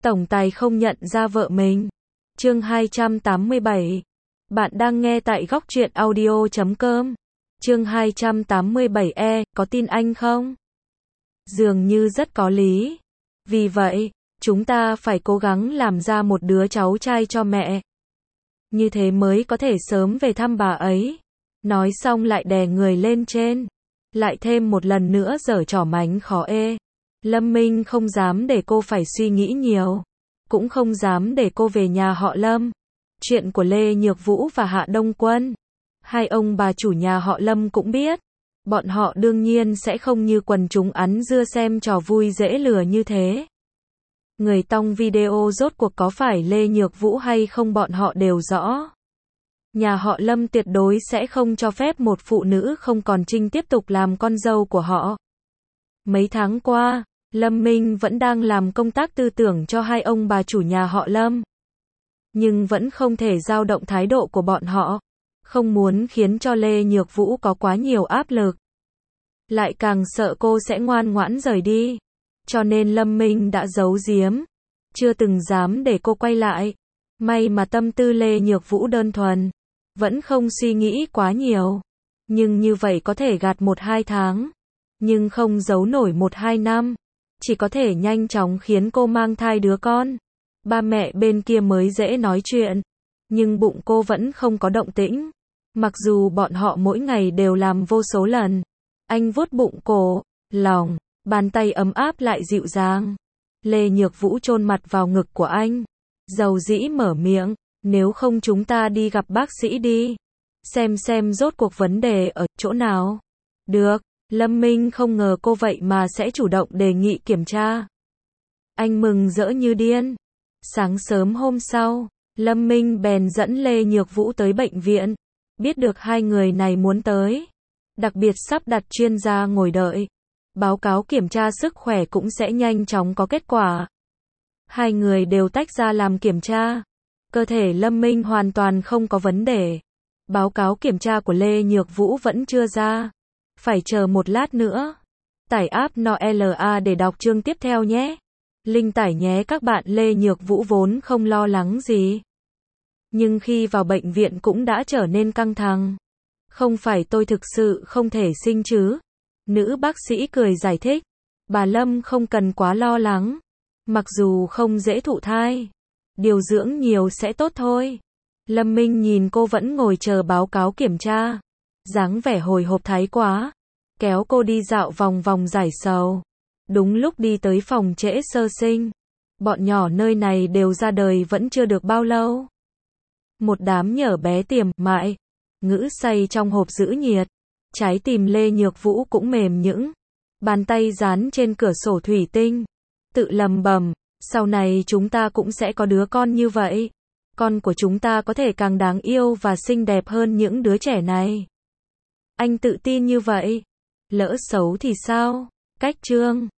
Tổng tài không nhận ra vợ mình. Chương 287. Bạn đang nghe tại Góc Truyện Audio.com. Chương 287E, có tin anh không? Dường như rất có lý. Vì vậy, chúng ta phải cố gắng làm ra một đứa cháu trai cho mẹ. Như thế mới có thể sớm về thăm bà ấy. Nói xong lại đè người lên trên. Lại thêm một lần nữa giở trò mánh khó ê. Lâm Minh không dám để cô phải suy nghĩ nhiều. Cũng không dám để cô về nhà họ Lâm. Chuyện của Lê Nhược Vũ và Hạ Đông Quân. Hai ông bà chủ nhà họ Lâm cũng biết. Bọn họ đương nhiên sẽ không như quần chúng ăn dưa xem trò vui dễ lừa như thế. Người tong video rốt cuộc có phải Lê Nhược Vũ hay không bọn họ đều rõ. Nhà họ Lâm tuyệt đối sẽ không cho phép một phụ nữ không còn trinh tiếp tục làm con dâu của họ. Mấy tháng qua, Lâm Minh vẫn đang làm công tác tư tưởng cho hai ông bà chủ nhà họ Lâm. Nhưng vẫn không thể dao động thái độ của bọn họ. Không muốn khiến cho Lê Nhược Vũ có quá nhiều áp lực. Lại càng sợ cô sẽ ngoan ngoãn rời đi. Cho nên Lâm Minh đã giấu giếm. Chưa từng dám để cô quay lại. May mà tâm tư Lê Nhược Vũ đơn thuần. Vẫn không suy nghĩ quá nhiều. Nhưng như vậy có thể gạt 1-2 tháng. Nhưng không giấu nổi 1-2 năm. Chỉ có thể nhanh chóng khiến cô mang thai đứa con. Ba mẹ bên kia mới dễ nói chuyện. Nhưng bụng cô vẫn không có động tĩnh. Mặc dù bọn họ mỗi ngày đều làm vô số lần. Anh vuốt bụng cổ, lòng, bàn tay ấm áp lại dịu dàng. Lê Nhược Vũ chôn mặt vào ngực của anh. Dầu dĩ mở miệng, nếu không chúng ta đi gặp bác sĩ đi. Xem rốt cuộc vấn đề ở chỗ nào. Được, Lâm Minh không ngờ cô vậy mà sẽ chủ động đề nghị kiểm tra. Anh mừng rỡ như điên. Sáng sớm hôm sau, Lâm Minh bèn dẫn Lê Nhược Vũ tới bệnh viện. Biết được hai người này muốn tới. Đặc biệt sắp đặt chuyên gia ngồi đợi. Báo cáo kiểm tra sức khỏe cũng sẽ nhanh chóng có kết quả. Hai người đều tách ra làm kiểm tra. Cơ thể Lâm Minh hoàn toàn không có vấn đề. Báo cáo kiểm tra của Lê Nhược Vũ vẫn chưa ra. Phải chờ một lát nữa. Tải app NOLA để đọc chương tiếp theo nhé. Link tải nhé các bạn. Lê Nhược Vũ vốn không lo lắng gì. Nhưng khi vào bệnh viện cũng đã trở nên căng thẳng. Không phải tôi thực sự không thể sinh chứ. Nữ bác sĩ cười giải thích. Bà Lâm không cần quá lo lắng. Mặc dù không dễ thụ thai. Điều dưỡng nhiều sẽ tốt thôi. Lâm Minh nhìn cô vẫn ngồi chờ báo cáo kiểm tra. Dáng vẻ hồi hộp thái quá. Kéo cô đi dạo vòng vòng giải sầu. Đúng lúc đi tới phòng trễ sơ sinh. Bọn nhỏ nơi này đều ra đời vẫn chưa được bao lâu. Một đám nhở bé tiềm mại. Ngữ say trong hộp giữ nhiệt. Trái tim Lê Nhược Vũ cũng mềm nhũn. Bàn tay dán trên cửa sổ thủy tinh. Tự lầm bầm. Sau này chúng ta cũng sẽ có đứa con như vậy. Con của chúng ta có thể càng đáng yêu và xinh đẹp hơn những đứa trẻ này. Anh tự tin như vậy. Lỡ xấu thì sao? Cách chương